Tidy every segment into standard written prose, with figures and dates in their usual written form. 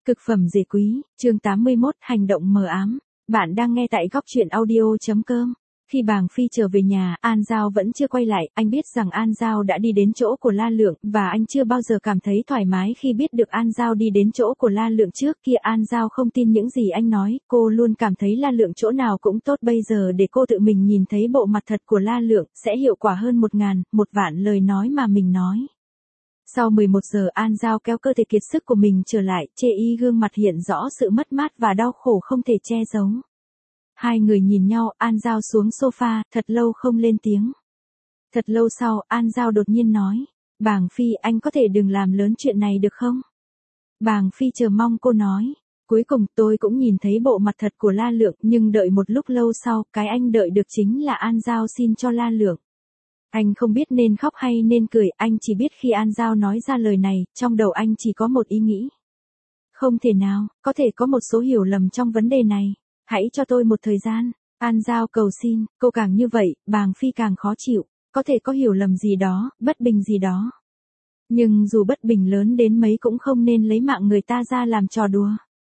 Cực phẩm dề quý, chương 81, hành động mờ ám. Bạn đang nghe tại góc truyện audio.com. Khi Bàng Phi trở về nhà, An Giao vẫn chưa quay lại, anh biết rằng An Giao đã đi đến chỗ của La Lượng, và anh chưa bao giờ cảm thấy thoải mái khi biết được An Giao đi đến chỗ của La Lượng trước kia. An Giao không tin những gì anh nói, cô luôn cảm thấy La Lượng chỗ nào cũng tốt, bây giờ để cô tự mình nhìn thấy bộ mặt thật của La Lượng, sẽ hiệu quả hơn 1.000.000 lời nói mà mình nói. Sau 11 giờ An Giao kéo cơ thể kiệt sức của mình trở lại, chê y gương mặt hiện rõ sự mất mát và đau khổ không thể che giấu. Hai người nhìn nhau, An Giao xuống sofa, thật lâu không lên tiếng. Thật lâu sau, An Giao đột nhiên nói, Bàng Phi, anh có thể đừng làm lớn chuyện này được không? Bàng Phi chờ mong cô nói, cuối cùng tôi cũng nhìn thấy bộ mặt thật của La Lượng, nhưng đợi một lúc lâu sau, cái anh đợi được chính là An Giao xin cho La Lượng. Anh không biết nên khóc hay nên cười, anh chỉ biết khi An Giao nói ra lời này, trong đầu anh chỉ có một ý nghĩ. Không thể nào, có thể có một số hiểu lầm trong vấn đề này. Hãy cho tôi một thời gian. An Giao cầu xin, cô càng như vậy, Bàng Phi càng khó chịu. Có thể có hiểu lầm gì đó, bất bình gì đó. Nhưng dù bất bình lớn đến mấy cũng không nên lấy mạng người ta ra làm trò đùa.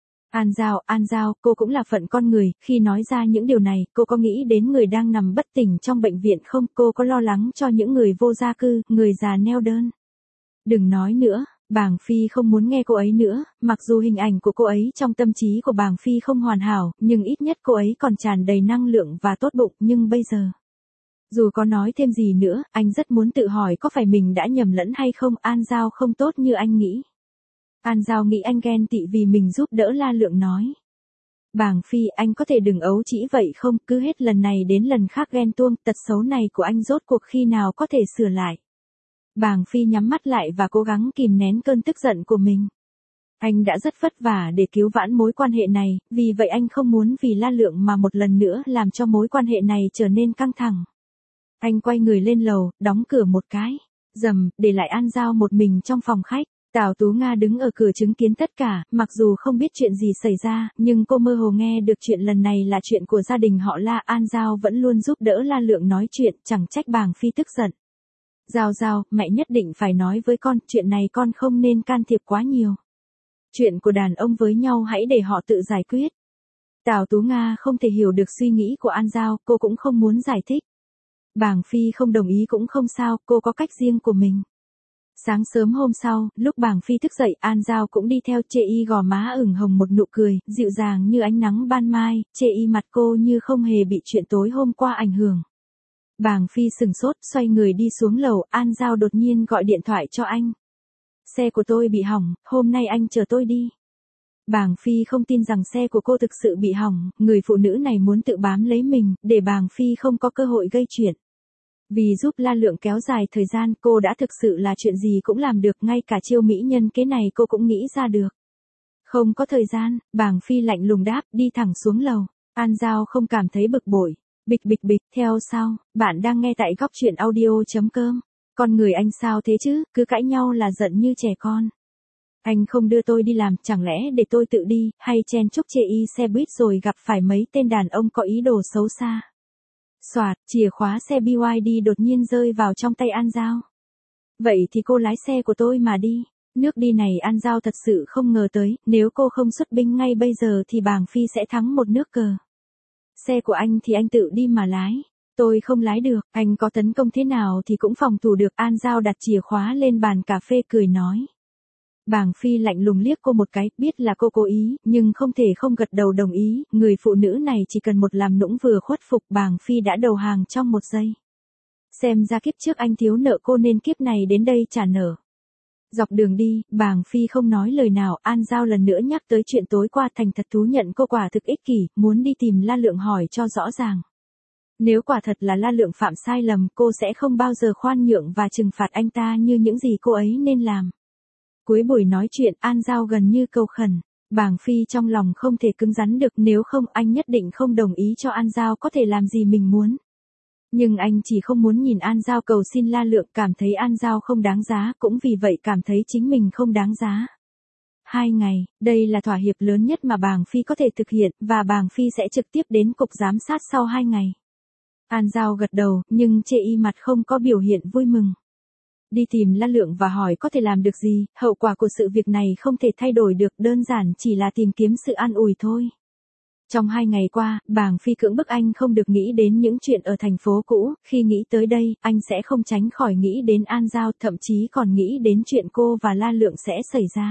An Giao, cô cũng là phận con người, khi nói ra những điều này, cô có nghĩ đến người đang nằm bất tỉnh trong bệnh viện không? Cô có lo lắng cho những người vô gia cư, người già neo đơn? Đừng nói nữa, Bàng Phi không muốn nghe cô ấy nữa, mặc dù hình ảnh của cô ấy trong tâm trí của Bàng Phi không hoàn hảo, nhưng ít nhất cô ấy còn tràn đầy năng lượng và tốt bụng, nhưng bây giờ. Dù có nói thêm gì nữa, anh rất muốn tự hỏi có phải mình đã nhầm lẫn hay không. An Giao không tốt như anh nghĩ. An Giao nghĩ anh ghen tị vì mình giúp đỡ La Lượng nói. Bàng Phi, anh có thể đừng ấu trĩ vậy không, cứ hết lần này đến lần khác ghen tuông, tật xấu này của anh rốt cuộc khi nào có thể sửa lại. Bàng Phi nhắm mắt lại và cố gắng kìm nén cơn tức giận của mình. Anh đã rất vất vả để cứu vãn mối quan hệ này, vì vậy anh không muốn vì La Lượng mà một lần nữa làm cho mối quan hệ này trở nên căng thẳng. Anh quay người lên lầu, đóng cửa một cái, để lại An Giao một mình trong phòng khách. Tào Tú Nga đứng ở cửa chứng kiến tất cả, mặc dù không biết chuyện gì xảy ra, nhưng cô mơ hồ nghe được chuyện lần này là chuyện của gia đình họ La. An Giao vẫn luôn giúp đỡ La Lượng nói chuyện, chẳng trách Bàng Phi tức giận. Giao, mẹ nhất định phải nói với con, chuyện này con không nên can thiệp quá nhiều. Chuyện của đàn ông với nhau hãy để họ tự giải quyết. Tào Tú Nga không thể hiểu được suy nghĩ của An Giao, cô cũng không muốn giải thích. Bàng Phi không đồng ý cũng không sao, cô có cách riêng của mình. Sáng sớm hôm sau, lúc Bàng Phi thức dậy, An Giao cũng đi theo, chê y gò má ửng hồng một nụ cười, dịu dàng như ánh nắng ban mai, chê y mặt cô như không hề bị chuyện tối hôm qua ảnh hưởng. Bàng Phi sừng sốt, xoay người đi xuống lầu, An Giao đột nhiên gọi điện thoại cho anh. Xe của tôi bị hỏng, hôm nay anh chờ tôi đi. Bàng Phi không tin rằng xe của cô thực sự bị hỏng, người phụ nữ này muốn tự bám lấy mình, để Bàng Phi không có cơ hội gây chuyện. Vì giúp La Lượng kéo dài thời gian, cô đã thực sự là chuyện gì cũng làm được, ngay cả chiêu mỹ nhân kế này cô cũng nghĩ ra được. Không có thời gian, Bàng Phi lạnh lùng đáp, đi thẳng xuống lầu. An Giao không cảm thấy bực bội. Bịch, theo sau, bạn đang nghe tại góc truyện audio.com. Con người anh sao thế chứ, cứ cãi nhau là giận như trẻ con. Anh không đưa tôi đi làm, chẳng lẽ để tôi tự đi, hay chen chúc chê y xe buýt rồi gặp phải mấy tên đàn ông có ý đồ xấu xa. Soạt, chìa khóa xe BYD đột nhiên rơi vào trong tay An Giao. Vậy thì cô lái xe của tôi mà đi. Nước đi này An Giao thật sự không ngờ tới, nếu cô không xuất binh ngay bây giờ thì Bàng Phi sẽ thắng một nước cờ. Xe của anh thì anh tự đi mà lái. Tôi không lái được, anh có tấn công thế nào thì cũng phòng thủ được. An Giao đặt chìa khóa lên bàn cà phê cười nói. Bàng Phi lạnh lùng liếc cô một cái, biết là cô cố ý, nhưng không thể không gật đầu đồng ý, người phụ nữ này chỉ cần một làm nũng vừa khuất phục. Bàng Phi đã đầu hàng trong một giây. Xem ra kiếp trước anh thiếu nợ cô nên kiếp này đến đây trả nợ. Dọc đường đi, Bàng Phi không nói lời nào. An Giao lần nữa nhắc tới chuyện tối qua, thành thật thú nhận cô quả thực ích kỷ, muốn đi tìm La Lượng hỏi cho rõ ràng. Nếu quả thật là La Lượng phạm sai lầm, cô sẽ không bao giờ khoan nhượng và trừng phạt anh ta như những gì cô ấy nên làm. Cuối buổi nói chuyện, An Giao gần như cầu khẩn. Bàng Phi trong lòng không thể cứng rắn được, nếu không anh nhất định không đồng ý cho An Giao có thể làm gì mình muốn. Nhưng anh chỉ không muốn nhìn An Giao cầu xin La Lượng, cảm thấy An Giao không đáng giá, cũng vì vậy cảm thấy chính mình không đáng giá. 2 ngày, đây là thỏa hiệp lớn nhất mà Bàng Phi có thể thực hiện, và Bàng Phi sẽ trực tiếp đến cục giám sát sau 2 ngày. An Giao gật đầu, nhưng chê y mặt không có biểu hiện vui mừng. Đi tìm La Lượng và hỏi có thể làm được gì, hậu quả của sự việc này không thể thay đổi được, đơn giản chỉ là tìm kiếm sự an ủi thôi. Trong 2 ngày qua, Bàng Phi cưỡng bức anh không được nghĩ đến những chuyện ở thành phố cũ, khi nghĩ tới đây, anh sẽ không tránh khỏi nghĩ đến An Giao, thậm chí còn nghĩ đến chuyện cô và La Lượng sẽ xảy ra.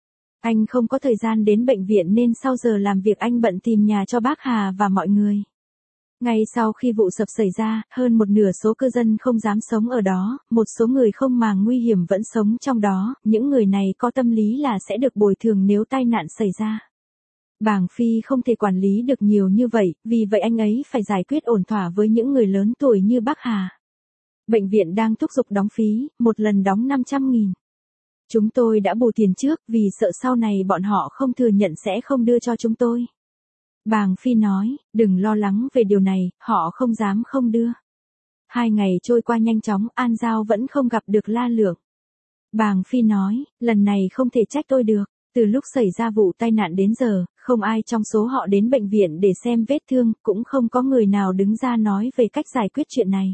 Anh không có thời gian đến bệnh viện nên sau giờ làm việc anh bận tìm nhà cho bác Hà và mọi người. Ngay sau khi vụ sập xảy ra, hơn một nửa số cư dân không dám sống ở đó, một số người không màng nguy hiểm vẫn sống trong đó, những người này có tâm lý là sẽ được bồi thường nếu tai nạn xảy ra. Bàng Phi không thể quản lý được nhiều như vậy, vì vậy anh ấy phải giải quyết ổn thỏa với những người lớn tuổi như bác Hà. Bệnh viện đang thúc giục đóng phí, một lần đóng 500.000. Chúng tôi đã bù tiền trước vì sợ sau này bọn họ không thừa nhận sẽ không đưa cho chúng tôi. Bàng Phi nói, đừng lo lắng về điều này, họ không dám không đưa. 2 ngày trôi qua nhanh chóng, An Giao vẫn không gặp được La Lượng. Bàng Phi nói, lần này không thể trách tôi được. Từ lúc xảy ra vụ tai nạn đến giờ, không ai trong số họ đến bệnh viện để xem vết thương, cũng không có người nào đứng ra nói về cách giải quyết chuyện này.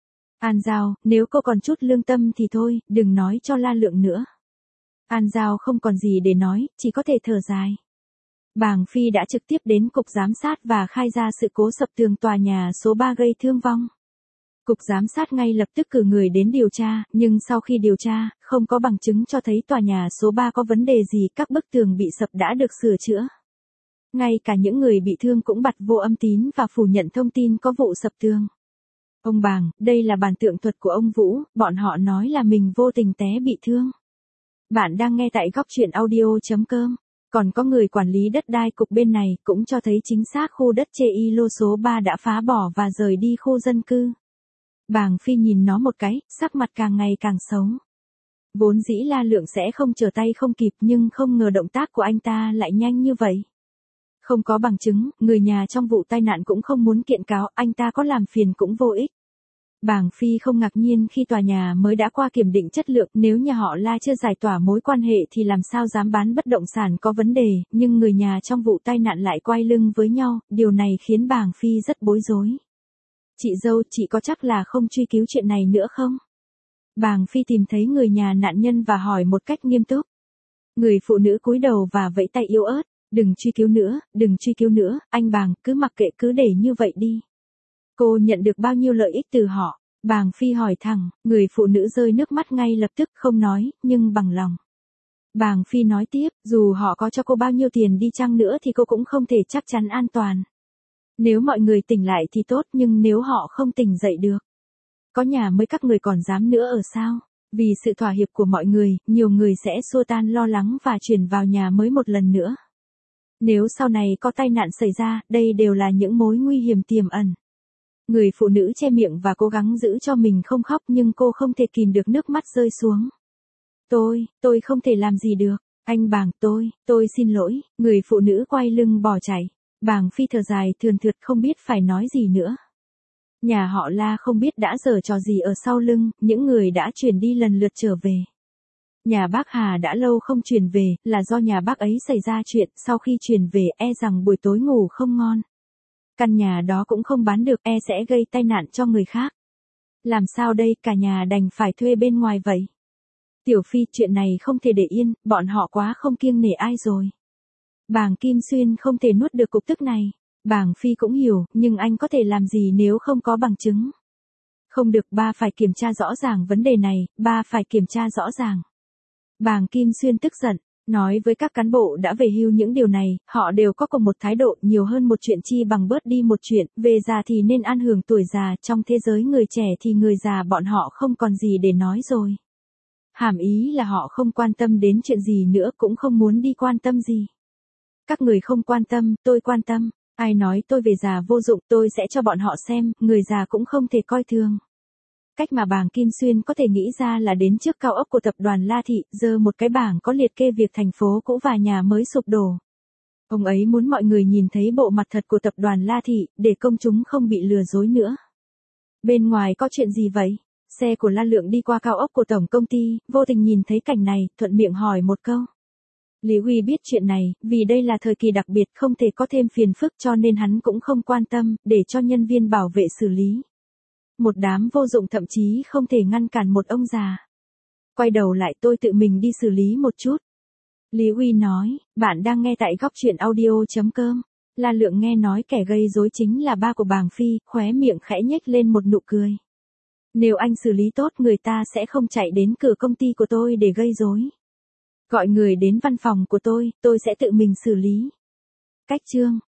An Giao, nếu cô còn chút lương tâm thì thôi, đừng nói cho La Lượng nữa. An Giao không còn gì để nói, chỉ có thể thở dài. Bàng Phi đã trực tiếp đến cục giám sát và khai ra sự cố sập tường tòa nhà số 3 gây thương vong. Cục giám sát ngay lập tức cử người đến điều tra, nhưng sau khi điều tra, không có bằng chứng cho thấy tòa nhà số 3 có vấn đề gì, các bức tường bị sập đã được sửa chữa. Ngay cả những người bị thương cũng bặt vô âm tín và phủ nhận thông tin có vụ sập tường. Ông Bàng, đây là bản tượng thuật của ông Vũ, bọn họ nói là mình vô tình té bị thương. Bạn đang nghe tại góc truyện audio.com. Còn có người quản lý đất đai cục bên này cũng cho thấy chính xác khu đất chê y lô số 3 đã phá bỏ và rời đi khu dân cư. Bàng Phi nhìn nó một cái, sắc mặt càng ngày càng xấu. Vốn dĩ La Lượng sẽ không trở tay không kịp nhưng không ngờ động tác của anh ta lại nhanh như vậy. Không có bằng chứng, người nhà trong vụ tai nạn cũng không muốn kiện cáo, anh ta có làm phiền cũng vô ích. Bàng Phi không ngạc nhiên khi tòa nhà mới đã qua kiểm định chất lượng, nếu nhà họ La chưa giải tỏa mối quan hệ thì làm sao dám bán bất động sản có vấn đề, nhưng người nhà trong vụ tai nạn lại quay lưng với nhau, điều này khiến Bàng Phi rất bối rối. Chị dâu, chị có chắc là không truy cứu chuyện này nữa không? Bàng Phi tìm thấy người nhà nạn nhân và hỏi một cách nghiêm túc. Người phụ nữ cúi đầu và vẫy tay yếu ớt, đừng truy cứu nữa, đừng truy cứu nữa, anh Bàng, cứ mặc kệ cứ để như vậy đi. Cô nhận được bao nhiêu lợi ích từ họ? Bàng Phi hỏi thẳng, người phụ nữ rơi nước mắt ngay lập tức không nói, nhưng bằng lòng. Bàng Phi nói tiếp, dù họ có cho cô bao nhiêu tiền đi chăng nữa thì cô cũng không thể chắc chắn an toàn. Nếu mọi người tỉnh lại thì tốt nhưng nếu họ không tỉnh dậy được. Có nhà mới các người còn dám nữa ở sao? Vì sự thỏa hiệp của mọi người, nhiều người sẽ xua tan lo lắng và chuyển vào nhà mới một lần nữa. Nếu sau này có tai nạn xảy ra, đây đều là những mối nguy hiểm tiềm ẩn. Người phụ nữ che miệng và cố gắng giữ cho mình không khóc nhưng cô không thể kìm được nước mắt rơi xuống. Tôi không thể làm gì được. Anh Bàng, tôi xin lỗi. Người phụ nữ quay lưng bỏ chạy. Bàng Phi thở dài thườn thượt không biết phải nói gì nữa. Nhà họ La không biết đã giở trò gì ở sau lưng, những người đã chuyển đi lần lượt trở về. Nhà bác Hà đã lâu không chuyển về, là do nhà bác ấy xảy ra chuyện, sau khi chuyển về e rằng buổi tối ngủ không ngon. Căn nhà đó cũng không bán được, e sẽ gây tai nạn cho người khác. Làm sao đây, cả nhà đành phải thuê bên ngoài vậy. Tiểu Phi, chuyện này không thể để yên, bọn họ quá không kiêng nể ai rồi. Bàng Kim Xuyên không thể nuốt được cục tức này. Bàng Phi cũng hiểu, nhưng anh có thể làm gì nếu không có bằng chứng. Không được, ba phải kiểm tra rõ ràng vấn đề này, ba phải kiểm tra rõ ràng. Bàng Kim Xuyên tức giận, nói với các cán bộ đã về hưu những điều này, họ đều có cùng một thái độ, nhiều hơn một chuyện chi bằng bớt đi một chuyện, về già thì nên an hưởng tuổi già, trong thế giới người trẻ thì người già bọn họ không còn gì để nói rồi. Hàm ý là họ không quan tâm đến chuyện gì nữa, cũng không muốn đi quan tâm gì. Các người không quan tâm, tôi quan tâm. Ai nói tôi về già vô dụng, tôi sẽ cho bọn họ xem, người già cũng không thể coi thường. Cách mà Bàng Kim Xuyên có thể nghĩ ra là đến trước cao ốc của tập đoàn La Thị, giơ một cái bảng có liệt kê việc thành phố cũ và nhà mới sụp đổ. Ông ấy muốn mọi người nhìn thấy bộ mặt thật của tập đoàn La Thị, để công chúng không bị lừa dối nữa. Bên ngoài có chuyện gì vậy? Xe của La Lượng đi qua cao ốc của tổng công ty, vô tình nhìn thấy cảnh này, thuận miệng hỏi một câu. Lý Huy biết chuyện này, vì đây là thời kỳ đặc biệt không thể có thêm phiền phức cho nên hắn cũng không quan tâm, để cho nhân viên bảo vệ xử lý. Một đám vô dụng thậm chí không thể ngăn cản một ông già. Quay đầu lại tôi tự mình đi xử lý một chút. Lý Uy nói, bạn đang nghe tại góc chuyện audio.com. La Lượng nghe nói kẻ gây rối chính là ba của bàng Phi, khóe miệng khẽ nhếch lên một nụ cười. Nếu anh xử lý tốt người ta sẽ không chạy đến cửa công ty của tôi để gây rối. Gọi người đến văn phòng của tôi sẽ tự mình xử lý. Cách chương